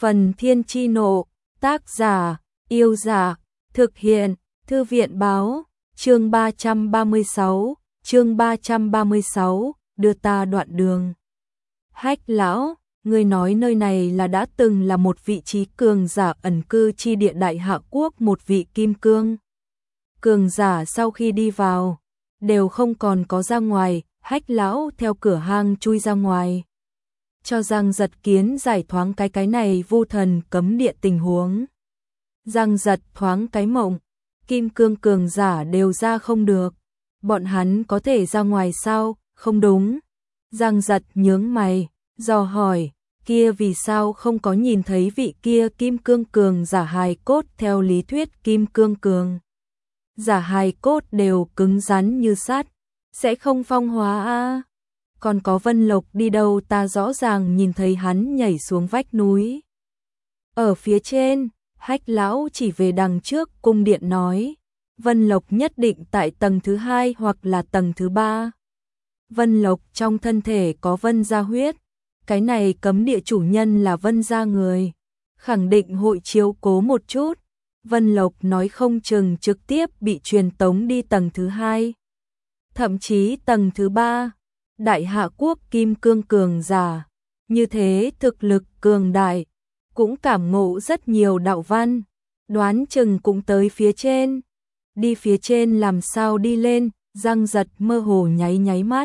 Phần Thiên Chi Nộ, tác giả, Yêu Giả, thực hiện, Thư viện Báo, chương 336, đưa ta đoạn đường. Hách lão, người nói nơi này là đã từng là một vị trí cường giả ẩn cư chi địa Đại Hạ Quốc, một vị kim cương. Cường giả sau khi đi vào, đều không còn có ra ngoài. Hách lão theo cửa hang chui ra ngoài, cho Giang Giật Kiến giải thoáng cái này vu thần cấm địa tình huống. Giang Giật thoáng cái mộng, kim cương cường giả đều ra không được, bọn hắn có thể ra ngoài sao? Không đúng. Giang Giật nhướng mày, dò hỏi, kia vì sao không có nhìn thấy vị kia kim cương cường giả hài cốt? Theo lý thuyết kim cương cường giả hài cốt đều cứng rắn như sắt, sẽ không phong hóa a. Còn có Vân Lộc đi đâu? Ta rõ ràng nhìn thấy hắn nhảy xuống vách núi. Ở phía trên, Hách lão chỉ về đằng trước cung điện nói, Vân Lộc nhất định tại tầng thứ 2 hoặc là tầng thứ 3. Vân Lộc trong thân thể có Vân gia huyết, cái này cấm địa chủ nhân là Vân gia người, khẳng định hội chiếu cố một chút. Vân Lộc nói không chừng trực tiếp bị truyền tống đi tầng thứ 2, thậm chí tầng thứ 3. Đại Hạ Quốc kim cương cường giả, như thế thực lực cường đại, cũng cảm ngộ rất nhiều đạo văn, đoán chừng cũng tới phía trên. Đi phía trên làm sao đi lên? Giang Giật mơ hồ nháy mắt,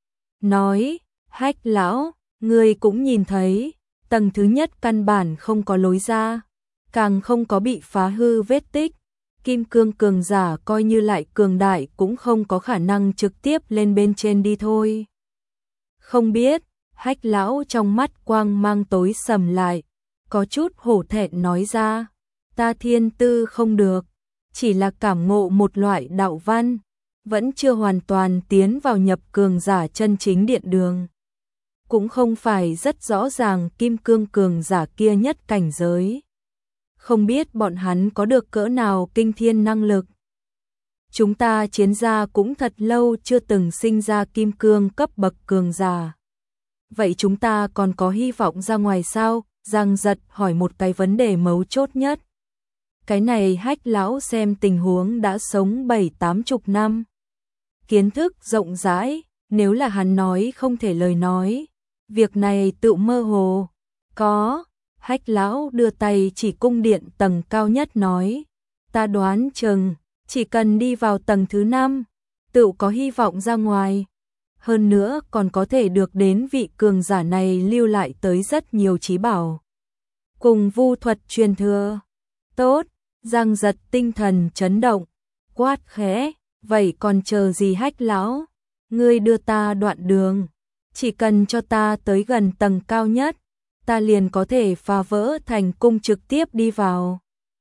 nói, Hách lão, ngươi cũng nhìn thấy, tầng thứ nhất căn bản không có lối ra, càng không có bị phá hư vết tích. Kim cương cường giả coi như lại cường đại cũng không có khả năng trực tiếp lên bên trên đi thôi. Không biết. Hách lão trong mắt quang mang tối sầm lại, có chút hổ thẹn nói ra, ta thiên tư không được, chỉ là cảm ngộ một loại đạo văn, vẫn chưa hoàn toàn tiến vào nhập cường giả chân chính điện đường, cũng không phải rất rõ ràng kim cương cường giả kia nhất cảnh giới, không biết bọn hắn có được cỡ nào kinh thiên năng lực. Chúng ta chiến gia cũng thật lâu chưa từng sinh ra kim cương cấp bậc cường giả. Vậy chúng ta còn có hy vọng ra ngoài sao? Giang Giật hỏi một cái vấn đề mấu chốt nhất. Cái này Hách lão xem tình huống đã sống 7-80 năm. Kiến thức rộng rãi, nếu là hắn nói không thể lời nói. Việc này tự mơ hồ. Có. Hách lão đưa tay chỉ cung điện tầng cao nhất nói, ta đoán chừng chỉ cần đi vào tầng thứ 5, tự có hy vọng ra ngoài. Hơn nữa còn có thể được đến vị cường giả này lưu lại tới rất nhiều trí bảo, cùng vu thuật truyền thừa. Tốt. Giang Giật tinh thần chấn động, quát khẽ, vậy còn chờ gì Hách lão? Ngươi đưa ta đoạn đường, chỉ cần cho ta tới gần tầng cao nhất, ta liền có thể phá vỡ thành cung trực tiếp đi vào.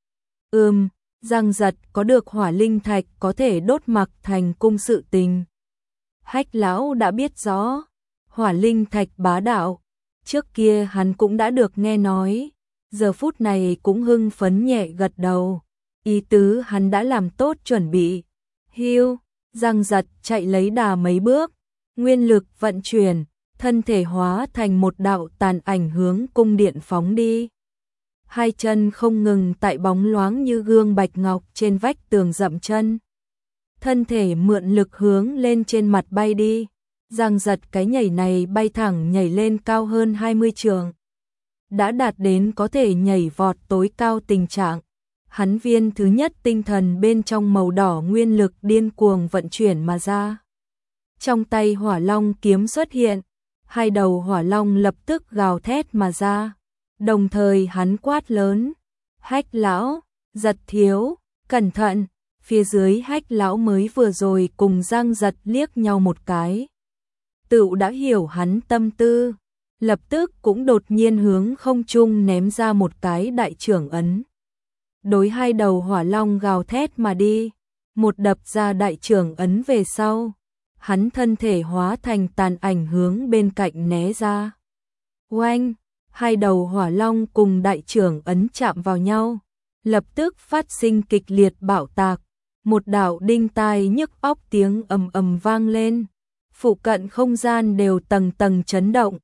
Giang Giật có được hỏa linh thạch có thể đốt mặc thành cung sự tình. Hách lão đã biết rõ, hỏa linh thạch bá đạo, trước kia hắn cũng đã được nghe nói, giờ phút này cũng hưng phấn nhẹ gật đầu, ý tứ hắn đã làm tốt chuẩn bị. Hiu, Giang Giật chạy lấy đà mấy bước, nguyên lực vận chuyển, thân thể hóa thành một đạo tàn ảnh hướng cung điện phóng đi. Hai chân không ngừng tại bóng loáng như gương bạch ngọc trên vách tường dậm chân. Thân thể mượn lực hướng lên trên mặt bay đi. Giang Giật cái nhảy này bay thẳng nhảy lên cao hơn 20 trượng. Đã đạt đến có thể nhảy vọt tối cao tình trạng. Hắn viên thứ nhất tinh thần bên trong màu đỏ nguyên lực điên cuồng vận chuyển mà ra. Trong tay hỏa long kiếm xuất hiện. Hai đầu hỏa long lập tức gào thét mà ra. Đồng thời hắn quát lớn, Hách lão, Giật thiếu, cẩn thận. Phía dưới Hách lão mới vừa rồi cùng Giang Giật liếc nhau một cái, tự đã hiểu hắn tâm tư, lập tức cũng đột nhiên hướng không trung ném ra một cái đại trưởng ấn. Đối hai đầu hỏa long gào thét mà đi, một đập ra đại trưởng ấn về sau, hắn thân thể hóa thành tàn ảnh hướng bên cạnh né ra. Oanh, hai đầu hỏa long cùng đại trưởng ấn chạm vào nhau, lập tức phát sinh kịch liệt bạo tạc, một đạo đinh tai nhức óc tiếng ầm ầm vang lên, phụ cận không gian đều tầng tầng chấn động,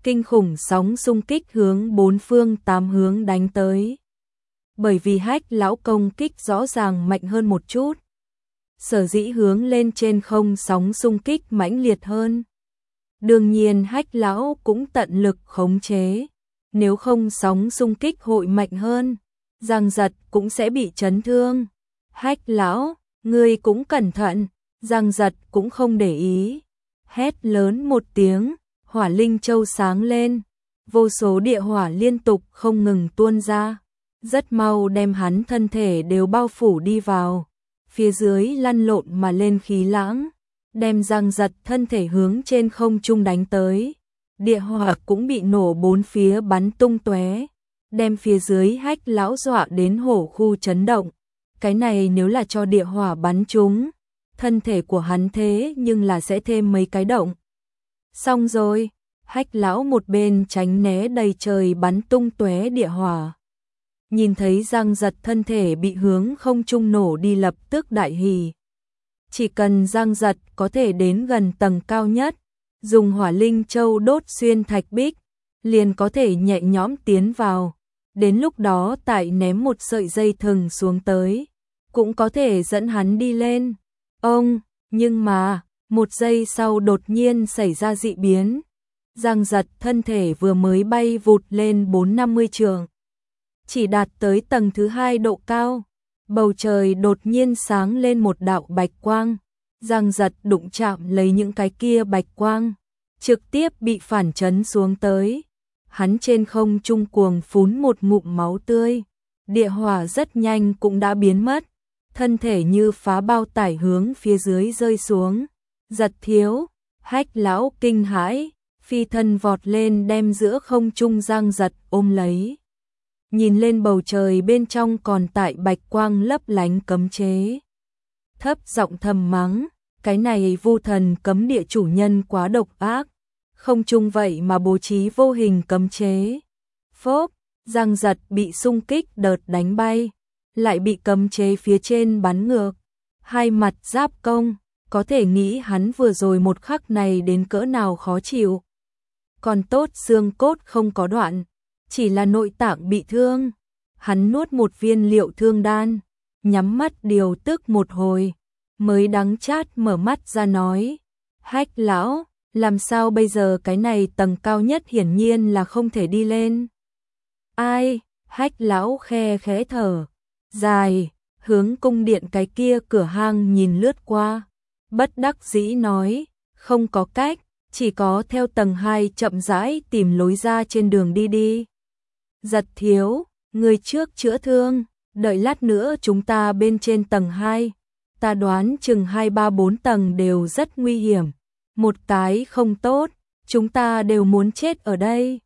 kinh khủng sóng xung kích hướng bốn phương tám hướng đánh tới. Bởi vì Hách lão công kích rõ ràng mạnh hơn một chút, sở dĩ hướng lên trên không sóng xung kích mãnh liệt hơn. Đương nhiên Hách lão cũng tận lực khống chế, nếu không sóng xung kích hội mạnh hơn, Giang Giật cũng sẽ bị chấn thương. Hách lão, ngươi cũng cẩn thận. Giang Giật cũng không để ý, hét lớn một tiếng, hỏa linh châu sáng lên, vô số địa hỏa liên tục không ngừng tuôn ra, rất mau đem hắn thân thể đều bao phủ đi vào, phía dưới lăn lộn mà lên khí lãng, đem Giang Giật thân thể hướng trên không trung đánh tới, địa hỏa cũng bị nổ bốn phía bắn tung tóe, đem phía dưới Hách lão dọa đến hổ khu chấn động. Cái này nếu là cho địa hỏa bắn trúng, thân thể của hắn thế nhưng là sẽ thêm mấy cái động. Xong rồi, Hách lão một bên tránh né đầy trời bắn tung tóe địa hỏa. Nhìn thấy Giang Giật thân thể bị hướng không trung nổ đi lập tức đại hỉ. Chỉ cần Giang Giật có thể đến gần tầng cao nhất, dùng hỏa linh châu đốt xuyên thạch bích, liền có thể nhẹ nhõm tiến vào. Đến lúc đó tại ném một sợi dây thừng xuống tới, cũng có thể dẫn hắn đi lên. Nhưng mà, một giây sau đột nhiên xảy ra dị biến. Giang Giật thân thể vừa mới bay vụt lên 4-50 trượng. Chỉ đạt tới tầng thứ 2 độ cao, bầu trời đột nhiên sáng lên một đạo bạch quang. Giang Giật đụng chạm lấy những cái kia bạch quang, trực tiếp bị phản chấn xuống tới. Hắn trên không trung cuồng phún một ngụm máu tươi, địa hỏa rất nhanh cũng đã biến mất, thân thể như phá bao tải hướng phía dưới rơi xuống. Giật thiếu, Hách lão kinh hãi, phi thân vọt lên đem giữa không trung Giang Giật ôm lấy. Nhìn lên bầu trời bên trong còn tại bạch quang lấp lánh cấm chế. Thấp giọng thầm mắng, cái này Vu Thần cấm địa chủ nhân quá độc ác. Không chung vậy mà bố trí vô hình cấm chế. Phốp, Giang Giật bị xung kích đợt đánh bay, lại bị cấm chế phía trên bắn ngược. Hai mặt giáp công, có thể nghĩ hắn vừa rồi một khắc này đến cỡ nào khó chịu. Còn tốt xương cốt không có đoạn, chỉ là nội tạng bị thương. Hắn nuốt một viên liệu thương đan, nhắm mắt điều tức một hồi, mới đắng chát mở mắt ra nói, Hách lão, làm sao bây giờ, cái này tầng cao nhất hiển nhiên là không thể đi lên. Ai? Hách lão khe khẽ thở dài, hướng cung điện cái kia cửa hang nhìn lướt qua, bất đắc dĩ nói, không có cách, chỉ có theo tầng 2 chậm rãi tìm lối ra trên đường đi đi. Giật thiếu, người trước chữa thương, đợi lát nữa chúng ta bên trên tầng 2, ta đoán chừng 2-3-4 tầng đều rất nguy hiểm. Một cái không tốt, chúng ta đều muốn chết ở đây.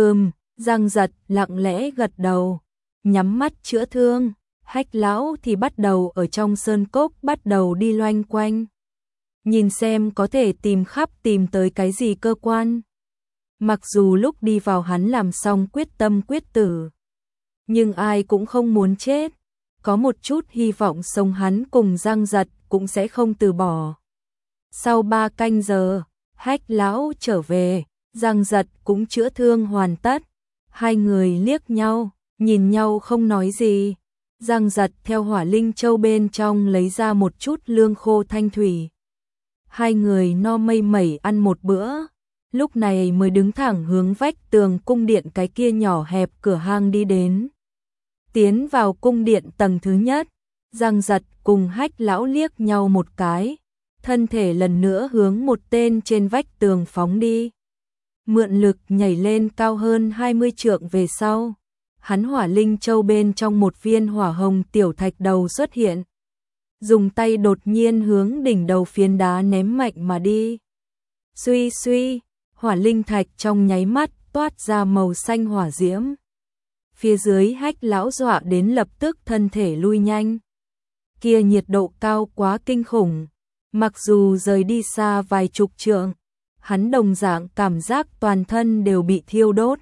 Giang Giật lặng lẽ gật đầu, nhắm mắt chữa thương. Hách lão thì bắt đầu ở trong sơn cốc bắt đầu đi loanh quanh, nhìn xem có thể tìm tới cái gì cơ quan. Mặc dù lúc đi vào hắn làm xong quyết tâm quyết tử, nhưng ai cũng không muốn chết, có một chút hy vọng sống hắn cùng Giang Giật cũng sẽ không từ bỏ. Sau 3 canh giờ, Hách lão trở về, Giang Giật cũng chữa thương hoàn tất. Hai người liếc nhau, nhìn nhau không nói gì. Giang Giật theo hỏa linh châu bên trong lấy ra một chút lương khô thanh thủy. Hai người no mây mẩy ăn một bữa, lúc này mới đứng thẳng hướng vách tường cung điện cái kia nhỏ hẹp cửa hang đi đến. Tiến vào cung điện tầng thứ nhất, Giang Giật cùng Hách lão liếc nhau một cái, thân thể lần nữa hướng một tên trên vách tường phóng đi. Mượn lực nhảy lên cao hơn 20 trượng về sau, hắn hỏa linh châu bên trong một viên hỏa hồng tiểu thạch đầu xuất hiện. Dùng tay đột nhiên hướng đỉnh đầu phiến đá ném mạnh mà đi. Suy suy, hỏa linh thạch trong nháy mắt toát ra màu xanh hỏa diễm. Phía dưới Hách lão dọa đến lập tức thân thể lui nhanh. Kia nhiệt độ cao quá kinh khủng, mặc dù rời đi xa vài chục trượng, hắn đồng dạng cảm giác toàn thân đều bị thiêu đốt.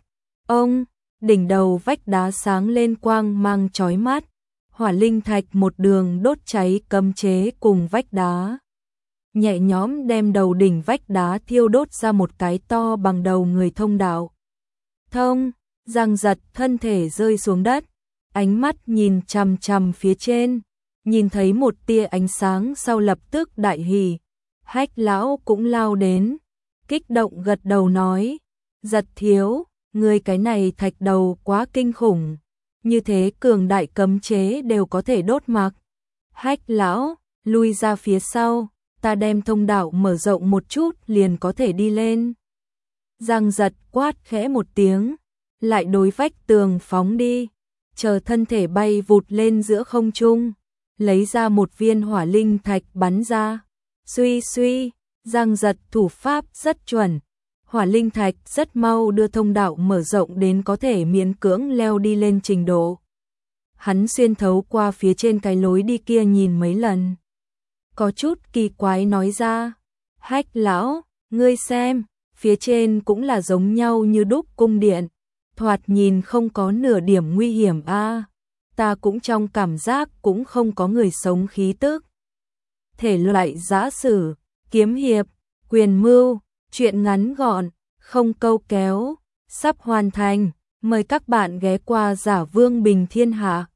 Đỉnh đầu vách đá sáng lên quang mang chói mắt, hỏa linh thạch một đường đốt cháy cấm chế cùng vách đá. nhẹ nhõm đem đầu đỉnh vách đá thiêu đốt ra một cái to bằng đầu người thông đạo. Thông, Giang Giật thân thể rơi xuống đất, ánh mắt nhìn chằm chằm phía trên, nhìn thấy một tia ánh sáng sau lập tức đại hỉ. Hách lão cũng lao đến, kích động gật đầu nói, Giật thiếu, ngươi cái này thạch đầu quá kinh khủng, như thế cường đại cấm chế đều có thể đốt mặc. Hách lão, lui ra phía sau, ta đem thông đạo mở rộng một chút liền có thể đi lên. Giang Giật quát khẽ một tiếng, lại đối vách tường phóng đi, chờ thân thể bay vụt lên giữa không trung, lấy ra một viên hỏa linh thạch bắn ra. Suy suy, Giang Giật thủ pháp rất chuẩn, hỏa linh thạch rất mau đưa thông đạo mở rộng đến có thể miễn cưỡng leo đi lên trình độ. Hắn xuyên thấu qua phía trên cái lối đi kia nhìn mấy lần, có chút kỳ quái nói ra, Hách lão, ngươi xem, phía trên cũng là giống nhau như đúc cung điện, thoạt nhìn không có nửa điểm nguy hiểm a. Ta cũng trong cảm giác cũng không có người sống khí tức. Thể loại giã sử, kiếm hiệp, quyền mưu, truyện ngắn gọn, không câu kéo, sắp hoàn thành, mời các bạn ghé qua Giả Vương Bình Thiên Hạ.